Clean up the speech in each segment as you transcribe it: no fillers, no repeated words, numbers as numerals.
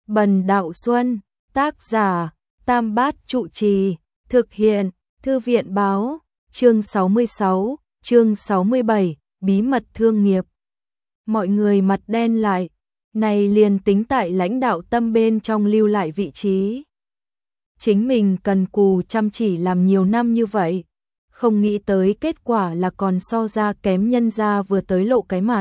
Bần Đạo Xuân, tác giả, Tam Bát Trụ Trì, thực hiện, Thư viện báo, chương 66, chương 67, bí mật thương nghiệp. Mọi người mặt đen lại, này liền tính tại lãnh đạo tâm bên trong lưu lại vị trí. Chính mình cần cù chăm chỉ làm nhiều năm như vậy, không nghĩ tới kết quả là còn so ra kém nhân gia vừa tới lộ cái mặt.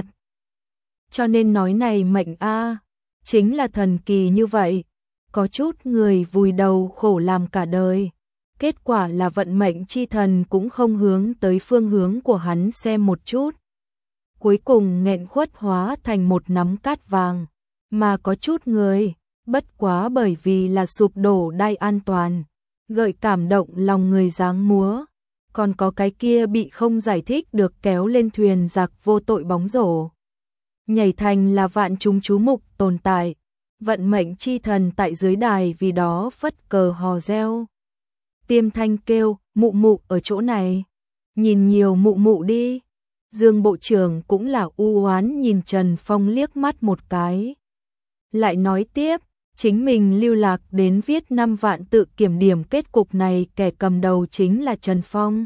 Cho nên nói này mệnh a, chính là thần kỳ như vậy, có chút người vùi đầu khổ làm cả đời, kết quả là vận mệnh chi thần cũng không hướng tới phương hướng của hắn xem một chút. Cuối cùng nghẹn khuất hóa thành một nắm cát vàng, mà có chút người, bất quá bởi vì là sụp đổ đai an toàn, gợi cảm động lòng người dáng múa, còn có cái kia bị không giải thích được kéo lên thuyền giặc vô tội bóng rổ. Nhảy thành là vạn chúng chú mục tồn tại, vận mệnh chi thần tại dưới đài vì đó phất cờ hò reo. Tiêm Thanh kêu, mụ mụ ở chỗ này, nhìn nhiều mụ mụ đi. Dương Bộ trưởng cũng là u oán nhìn Trần Phong liếc mắt một cái. Lại nói tiếp, chính mình lưu lạc đến viết 5 vạn tự kiểm điểm kết cục này kẻ cầm đầu chính là Trần Phong.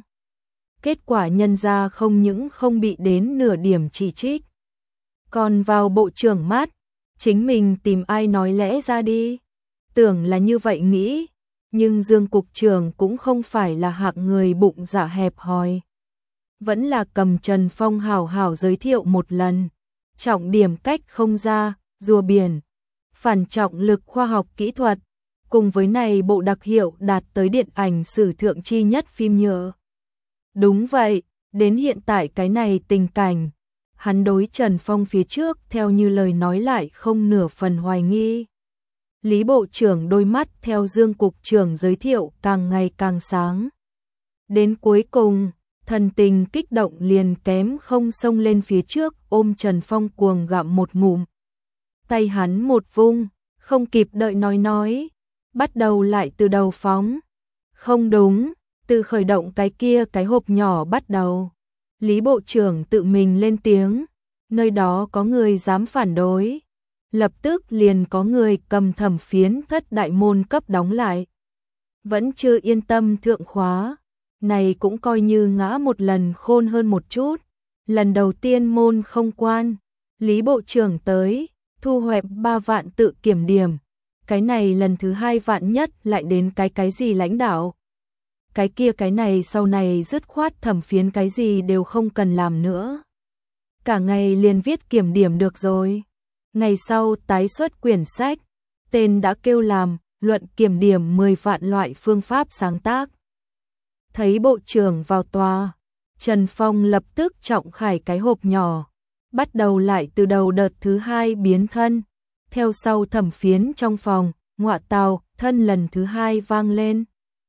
Kết quả nhân ra không những không bị đến nửa điểm chỉ trích. Còn vào bộ trưởng mắt, chính mình tìm ai nói lẽ ra đi. Tưởng là như vậy nghĩ, nhưng Dương Cục trưởng cũng không phải là hạng người bụng dạ hẹp hòi. Vẫn là cầm Trần Phong hảo hảo giới thiệu một lần. Trọng điểm cách không ra, rùa biển, phản trọng lực khoa học kỹ thuật, cùng với này bộ đặc hiệu đạt tới điện ảnh sử thượng chi nhất phim nhựa. Đúng vậy, đến hiện tại cái này tình cảnh, hắn đối Trần Phong phía trước theo như lời nói lại không nửa phần hoài nghi. Lý Bộ trưởng đôi mắt theo Dương Cục trưởng giới thiệu càng ngày càng sáng. Đến cuối cùng, thần tình kích động liền kém không xông lên phía trước ôm Trần Phong cuồng gặm một ngụm. Tay hắn một vung, không kịp đợi nói, bắt đầu lại từ đầu phóng. Không đúng, từ khởi động cái kia cái hộp nhỏ bắt đầu. Lý Bộ trưởng tự mình lên tiếng, nơi đó có người dám phản đối. Lập tức liền có người cầm thẩm phiến thất đại môn cấp đóng lại. Vẫn chưa yên tâm thượng khóa, này cũng coi như ngã một lần khôn hơn một chút. Lần đầu tiên môn không quan, Lý Bộ trưởng tới, thu hoẹp 3 vạn tự kiểm điểm. Cái này lần thứ 2 vạn nhất lại đến cái gì lãnh đạo. Cái kia cái này sau này dứt khoát thẩm phiến cái gì đều không cần làm nữa. Cả ngày liền viết kiểm điểm được rồi. Ngày sau tái xuất quyển sách, tên đã kêu làm luận kiểm điểm 10 vạn loại phương pháp sáng tác. Thấy bộ trưởng vào tòa, Trần Phong lập tức trọng khải cái hộp nhỏ, bắt đầu lại từ đầu đợt thứ 2 biến thân. Theo sau thẩm phiến trong phòng, ngọa tào, thân lần thứ 2 vang lên.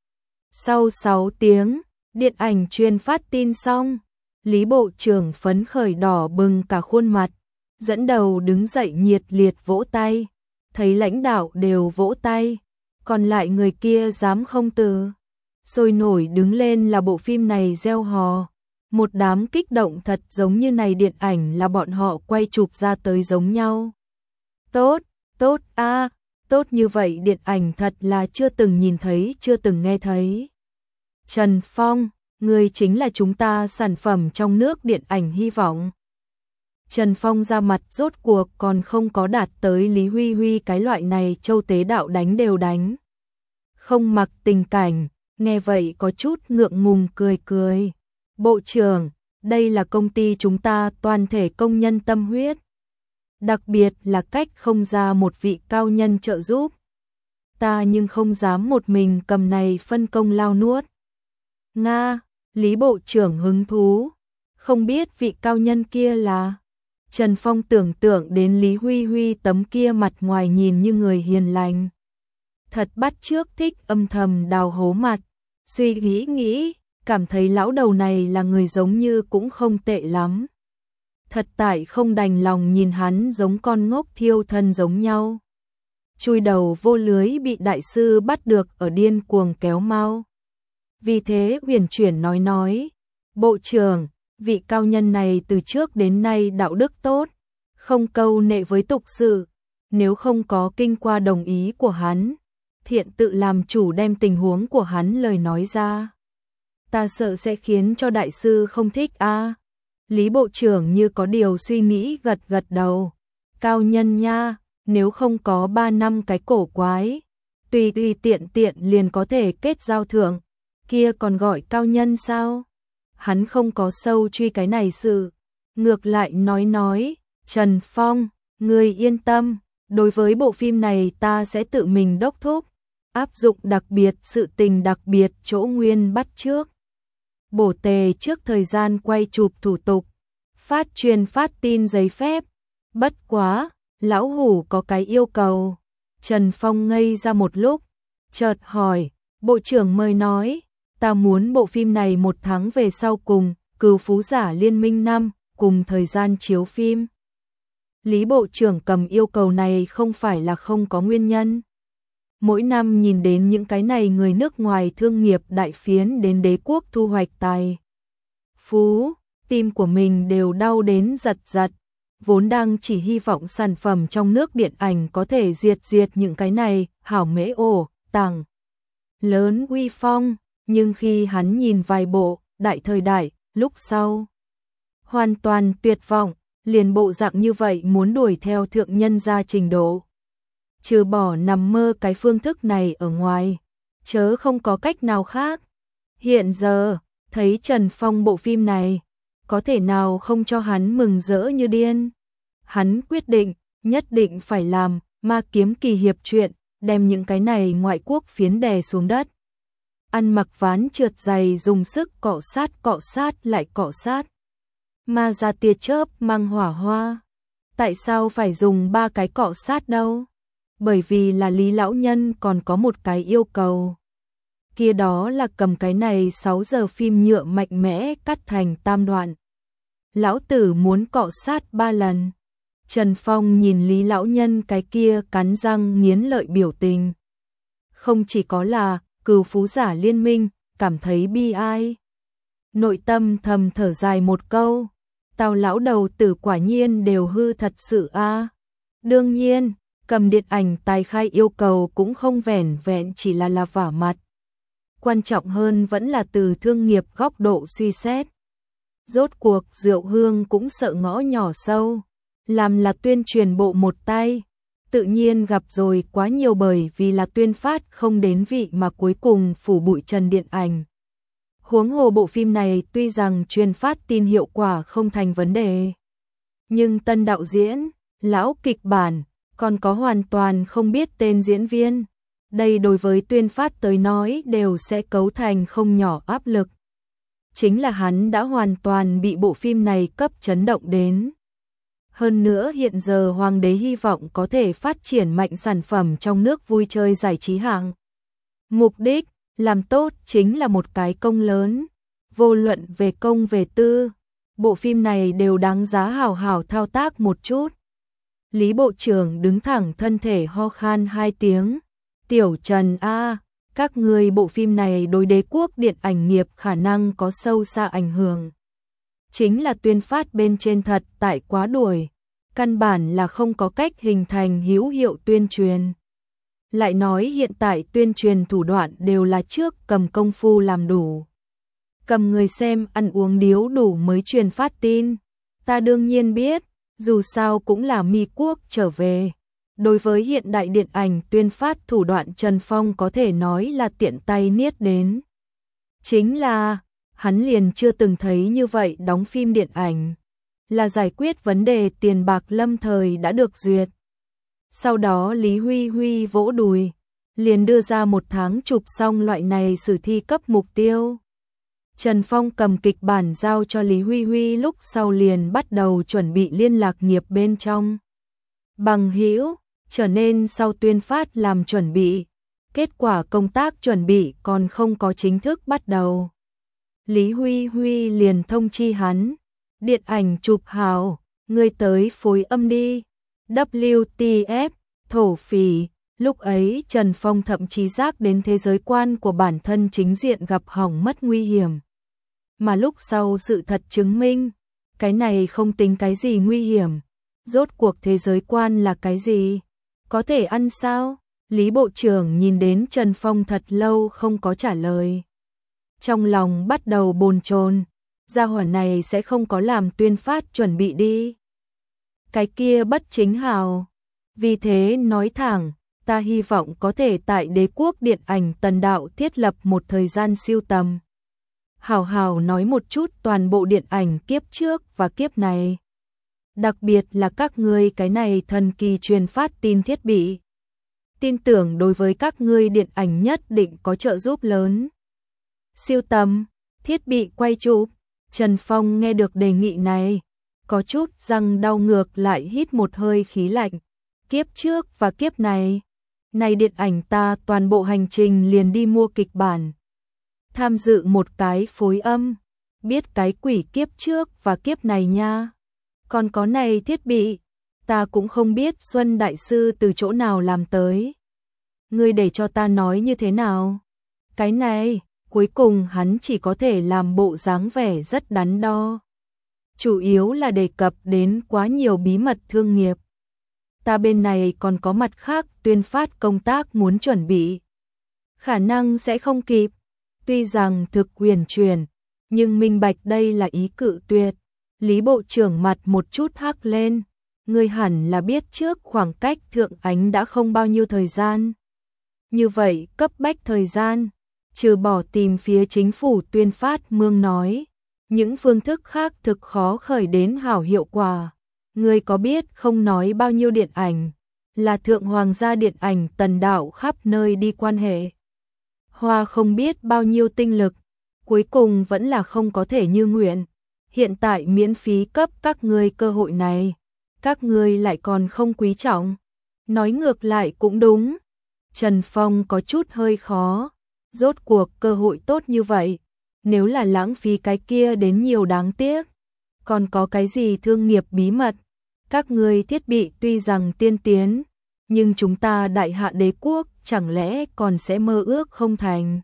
Sau 6 tiếng, điện ảnh truyền phát tin xong, Lý Bộ trưởng phấn khởi đỏ bừng cả khuôn mặt, dẫn đầu đứng dậy nhiệt liệt vỗ tay, thấy lãnh đạo đều vỗ tay, còn lại người kia dám không từ. Sôi nổi đứng lên là bộ phim này reo hò, một đám kích động thật giống như này điện ảnh là bọn họ quay chụp ra tới giống nhau. Tốt, tốt a, tốt như vậy điện ảnh thật là chưa từng nhìn thấy, chưa từng nghe thấy. Trần Phong, người chính là chúng ta sản phẩm trong nước điện ảnh hy vọng. Trần Phong ra mặt rốt cuộc còn không có đạt tới Lý Huy Huy cái loại này châu tế đạo đánh đều đánh. Không mặc tình cảnh, nghe vậy có chút ngượng ngùng cười cười. Bộ trưởng, đây là công ty chúng ta toàn thể công nhân tâm huyết. Đặc biệt là cách không ra một vị cao nhân trợ giúp. Ta nhưng không dám một mình cầm này phân công lao nuốt. Nga, Lý Bộ trưởng hứng thú. Không biết vị cao nhân kia là... Trần Phong tưởng tượng đến Lý Huy Huy tấm kia mặt ngoài nhìn như người hiền lành. Thật bắt chước thích âm thầm đào hố mặt. Suy nghĩ, cảm thấy lão đầu này là người giống như cũng không tệ lắm. Thật tại không đành lòng nhìn hắn giống con ngốc thiêu thân giống nhau. Chui đầu vô lưới bị đại sư bắt được ở điên cuồng kéo mau. Vì thế huyền chuyển nói, Bộ trưởng, vị cao nhân này từ trước đến nay đạo đức tốt, không câu nệ với tục sự, nếu không có kinh qua đồng ý của hắn, thiện tự làm chủ đem tình huống của hắn lời nói ra. Ta sợ sẽ khiến cho đại sư không thích a. Lý bộ trưởng như có điều suy nghĩ gật gật đầu. Cao nhân nha, nếu không có 3 năm cái cổ quái, tùy tiện tiện liền có thể kết giao thượng, kia còn gọi cao nhân sao? Hắn không có sâu truy cái này sự, ngược lại nói, Trần Phong, ngươi yên tâm, đối với bộ phim này ta sẽ tự mình đốc thúc, áp dụng đặc biệt sự tình đặc biệt chỗ nguyên bắt trước. Bổ tề trước thời gian quay chụp thủ tục, truyền phát tin giấy phép, bất quá, lão hủ có cái yêu cầu. Trần Phong ngây ra một lúc, chợt hỏi, bộ trưởng mời nói, ta muốn bộ phim này 1 tháng về sau cùng, Cừu Phú Giả Liên Minh 5, cùng thời gian chiếu phim. Lý bộ trưởng cầm yêu cầu này không phải là không có nguyên nhân. Mỗi năm nhìn đến những cái này người nước ngoài thương nghiệp đại phiến đến đế quốc thu hoạch tài phú, tim của mình đều đau đến giật giật. Vốn đang chỉ hy vọng sản phẩm trong nước điện ảnh có thể diệt những cái này, hảo mễ ổ, tàng lớn uy phong, nhưng khi hắn nhìn vài bộ, đại thời đại, lúc sau, hoàn toàn tuyệt vọng, liền bộ dạng như vậy muốn đuổi theo thượng nhân gia trình độ. Trừ bỏ nằm mơ cái phương thức này ở ngoài, chớ không có cách nào khác. Hiện giờ, thấy Trần Phong bộ phim này, có thể nào không cho hắn mừng rỡ như điên. Hắn quyết định, nhất định phải làm, Ma Kiếm kỳ hiệp truyện, đem những cái này ngoại quốc phiến đè xuống đất. Ăn mặc ván trượt dày dùng sức cọ sát lại cọ sát. Ma ra tia chớp mang hỏa hoa. Tại sao phải dùng 3 cái cọ sát đâu? Bởi vì là Lý lão nhân còn có một cái yêu cầu. Kia đó là cầm cái này 6 giờ phim nhựa mạnh mẽ cắt thành tam đoạn. Lão tử muốn cọ sát 3 lần. Trần Phong nhìn Lý lão nhân cái kia cắn răng nghiến lợi biểu tình. Không chỉ có là Cừu Phú Giả Liên Minh, cảm thấy bi ai. Nội tâm thầm thở dài một câu. Tào lão đầu tử quả nhiên đều hư thật sự a. Đương nhiên, cầm điện ảnh tài khai yêu cầu cũng không vẻn vẹn chỉ là vả mặt. Quan trọng hơn vẫn là từ thương nghiệp góc độ suy xét. Rốt cuộc Diệu Hương cũng sợ ngõ nhỏ sâu, làm là tuyên truyền bộ một tay, tự nhiên gặp rồi quá nhiều bởi vì là tuyên phát không đến vị mà cuối cùng phủ bụi trần điện ảnh. Huống hồ bộ phim này tuy rằng truyền phát tin hiệu quả không thành vấn đề, nhưng tân đạo diễn, lão kịch bản, còn có hoàn toàn không biết tên diễn viên. Đây đối với tuyên phát tới nói đều sẽ cấu thành không nhỏ áp lực. Chính là hắn đã hoàn toàn bị bộ phim này cấp chấn động đến. Hơn nữa hiện giờ Hoàng đế hy vọng có thể phát triển mạnh sản phẩm trong nước vui chơi giải trí hạng. Mục đích, làm tốt chính là một cái công lớn. Vô luận về công về tư, bộ phim này đều đáng giá hảo hảo thao tác một chút. Lý bộ trưởng đứng thẳng thân thể ho khan 2 tiếng. Tiểu Trần a, các người bộ phim này đối đế quốc điện ảnh nghiệp khả năng có sâu xa ảnh hưởng. Chính là tuyên phát bên trên thật tại quá đuổi, căn bản là không có cách hình thành hữu hiệu tuyên truyền. Lại nói hiện tại tuyên truyền thủ đoạn đều là trước cầm công phu làm đủ. Cầm người xem ăn uống điếu đủ mới truyền phát tin. Ta đương nhiên biết, dù sao cũng là Mi quốc trở về. Đối với hiện đại điện ảnh tuyên phát thủ đoạn Trần Phong có thể nói là tiện tay niết đến. Chính là, hắn liền chưa từng thấy như vậy đóng phim điện ảnh. Là giải quyết vấn đề tiền bạc lâm thời đã được duyệt. Sau đó Lý Huy Huy vỗ đùi, liền đưa ra 1 tháng chụp xong loại này sử thi cấp mục tiêu. Trần Phong cầm kịch bản giao cho Lý Huy Huy lúc sau liền bắt đầu chuẩn bị liên lạc nghiệp bên trong. Bằng hữu, trở nên sau tuyên phát làm chuẩn bị. Kết quả công tác chuẩn bị còn không có chính thức bắt đầu. Lý Huy Huy liền thông chi hắn. Điện ảnh chụp hào, ngươi tới phối âm đi. WTF, thổ phỉ. Lúc ấy Trần Phong thậm chí giác đến thế giới quan của bản thân chính diện gặp hỏng mất nguy hiểm. Mà lúc sau sự thật chứng minh, cái này không tính cái gì nguy hiểm. Rốt cuộc thế giới quan là cái gì? Có thể ăn sao? Lý Bộ trưởng nhìn đến Trần Phong thật lâu không có trả lời. Trong lòng bắt đầu bồn chồn, gia hỏa này sẽ không có làm tuyên phát chuẩn bị đi. Cái kia bất chính hào. Vì thế nói thẳng, ta hy vọng có thể tại Đế quốc điện ảnh Tần Đạo thiết lập một thời gian siêu tầm. Hảo hảo nói một chút toàn bộ điện ảnh kiếp trước và kiếp này. Đặc biệt là các ngươi cái này thần kỳ truyền phát tin thiết bị. Tin tưởng đối với các ngươi điện ảnh nhất định có trợ giúp lớn. Siêu tầm, thiết bị quay chụp. Trần Phong nghe được đề nghị này, có chút răng đau ngược lại hít một hơi khí lạnh. Kiếp trước và kiếp này, điện ảnh ta toàn bộ hành trình liền đi mua kịch bản. Tham dự một cái phối âm, biết cái quỷ kiếp trước và kiếp này nha. Còn có này thiết bị, ta cũng không biết Xuân Đại Sư từ chỗ nào làm tới. Ngươi để cho ta nói như thế nào? Cái này, cuối cùng hắn chỉ có thể làm bộ dáng vẻ rất đắn đo. Chủ yếu là đề cập đến quá nhiều bí mật thương nghiệp. Ta bên này còn có mặt khác tuyên phát công tác muốn chuẩn bị. Khả năng sẽ không kịp. Tuy rằng thực huyền truyền, nhưng minh bạch đây là ý cự tuyệt. Lý Bộ trưởng mặt một chút hắc lên. Ngươi hẳn là biết trước khoảng cách thượng ánh đã không bao nhiêu thời gian. Như vậy cấp bách thời gian, trừ bỏ tìm phía chính phủ tuyên phát mương nói, những phương thức khác thực khó khởi đến hảo hiệu quả. Ngươi có biết không nói bao nhiêu điện ảnh, là thượng hoàng gia điện ảnh Tần Đạo khắp nơi đi quan hệ. Hoa không biết bao nhiêu tinh lực, cuối cùng vẫn là không có thể như nguyện. Hiện tại miễn phí cấp các ngươi cơ hội này, các ngươi lại còn không quý trọng. Nói ngược lại cũng đúng. Trần Phong có chút hơi khó, rốt cuộc cơ hội tốt như vậy, nếu là lãng phí cái kia đến nhiều đáng tiếc. Còn có cái gì thương nghiệp bí mật? Các ngươi thiết bị tuy rằng tiên tiến, nhưng chúng ta đại hạ đế quốc chẳng lẽ còn sẽ mơ ước không thành?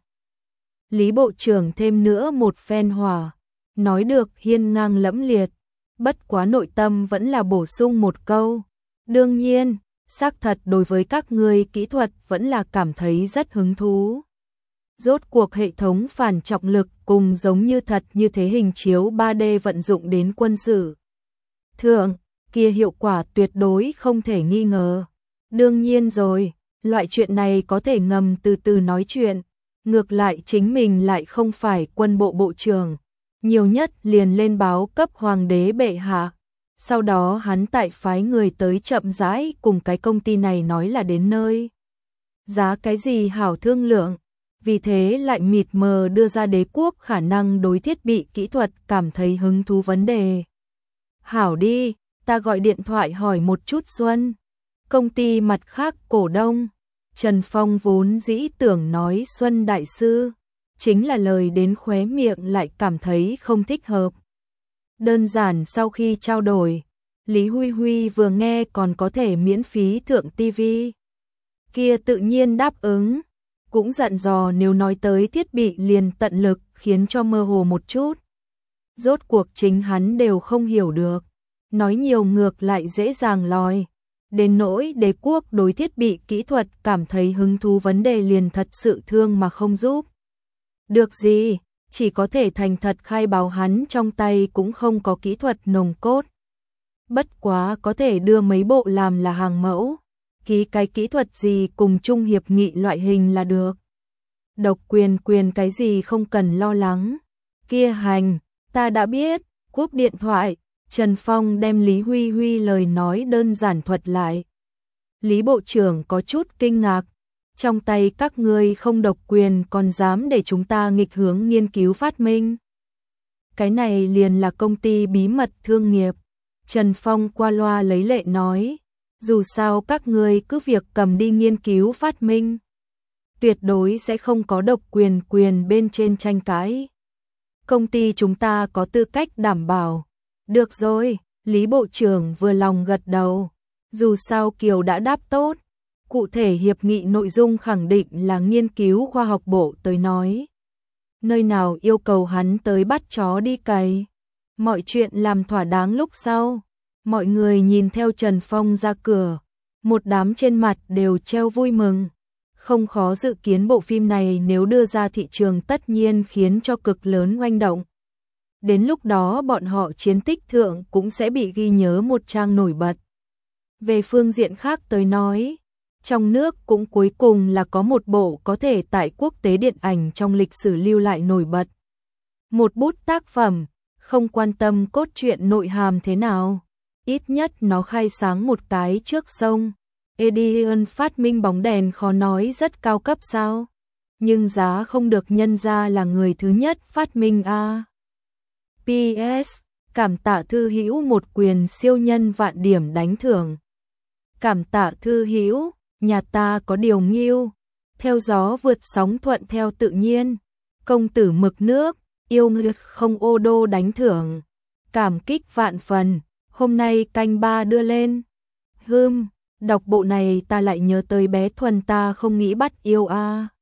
Lý Bộ trưởng thêm nữa một phen hỏa, nói được hiên ngang lẫm liệt, bất quá nội tâm vẫn là bổ sung một câu. Đương nhiên, xác thật đối với các ngươi kỹ thuật vẫn là cảm thấy rất hứng thú. Rốt cuộc hệ thống phản trọng lực cùng giống như thật như thế hình chiếu 3D vận dụng đến quân sự thượng, kia hiệu quả tuyệt đối không thể nghi ngờ. Đương nhiên rồi, loại chuyện này có thể ngầm từ từ nói chuyện, ngược lại chính mình lại không phải quân bộ bộ trưởng, nhiều nhất liền lên báo cấp hoàng đế bệ hạ. Sau đó hắn tại phái người tới chậm rãi cùng cái công ty này nói là đến nơi. Giá cái gì hảo thương lượng, vì thế lại mịt mờ đưa ra đế quốc khả năng đối thiết bị kỹ thuật cảm thấy hứng thú vấn đề. Hảo đi, ta gọi điện thoại hỏi một chút Xuân. Công ty mặt khác cổ đông, Trần Phong vốn dĩ tưởng nói Xuân Đại Sư, chính là lời đến khóe miệng lại cảm thấy không thích hợp. Đơn giản sau khi trao đổi, Lý Huy Huy vừa nghe còn có thể miễn phí thượng TV. Kia tự nhiên đáp ứng, cũng dặn dò nếu nói tới thiết bị liền tận lực khiến cho mơ hồ một chút. Rốt cuộc chính hắn đều không hiểu được, nói nhiều ngược lại dễ dàng lòi. Đến nỗi đế quốc đối thiết bị kỹ thuật cảm thấy hứng thú vấn đề liền thật sự thương mà không giúp được gì, chỉ có thể thành thật khai báo hắn trong tay cũng không có kỹ thuật nồng cốt. Bất quá có thể đưa mấy bộ làm là hàng mẫu, ký cái kỹ thuật gì cùng chung hiệp nghị loại hình là được. Độc quyền cái gì không cần lo lắng. Kia hành, ta đã biết, cúp điện thoại. Trần Phong đem Lý Huy Huy lời nói đơn giản thuật lại. Lý Bộ trưởng có chút kinh ngạc, trong tay các ngươi không độc quyền còn dám để chúng ta nghịch hướng nghiên cứu phát minh. Cái này liền là công ty bí mật thương nghiệp. Trần Phong qua loa lấy lệ nói, dù sao các ngươi cứ việc cầm đi nghiên cứu phát minh, tuyệt đối sẽ không có độc quyền bên trên tranh cãi. Công ty chúng ta có tư cách đảm bảo. Được rồi, Lý Bộ trưởng vừa lòng gật đầu. Dù sao Kiều đã đáp tốt, cụ thể hiệp nghị nội dung khẳng định là nghiên cứu khoa học bộ tới nói. Nơi nào yêu cầu hắn tới bắt chó đi cày. Mọi chuyện làm thỏa đáng lúc sau. Mọi người nhìn theo Trần Phong ra cửa, Một đám trên mặt đều treo vui mừng. Không khó dự kiến bộ phim này nếu đưa ra thị trường tất nhiên khiến cho cực lớn oanh động. Đến lúc đó bọn họ chiến tích thượng cũng sẽ bị ghi nhớ một trang nổi bật. Về phương diện khác tới nói, trong nước cũng cuối cùng là có một bộ có thể tại quốc tế điện ảnh trong lịch sử lưu lại nổi bật. Một bút tác phẩm, không quan tâm cốt truyện nội hàm thế nào, ít nhất nó khai sáng một cái trước sông. Edison phát minh bóng đèn khó nói rất cao cấp sao? Nhưng giá không được nhân ra là người thứ nhất phát minh a. PS, cảm tạ thư hữu một quyền siêu nhân vạn điểm đánh thưởng. Cảm tạ thư hữu, nhà ta có điều nghiêu, theo gió vượt sóng thuận theo tự nhiên. Công tử mực nước, yêu ngực không ô đô đánh thưởng. Cảm kích vạn phần, hôm nay canh ba đưa lên. Đọc bộ này ta lại nhớ tới bé Thuần ta không nghĩ bắt yêu a.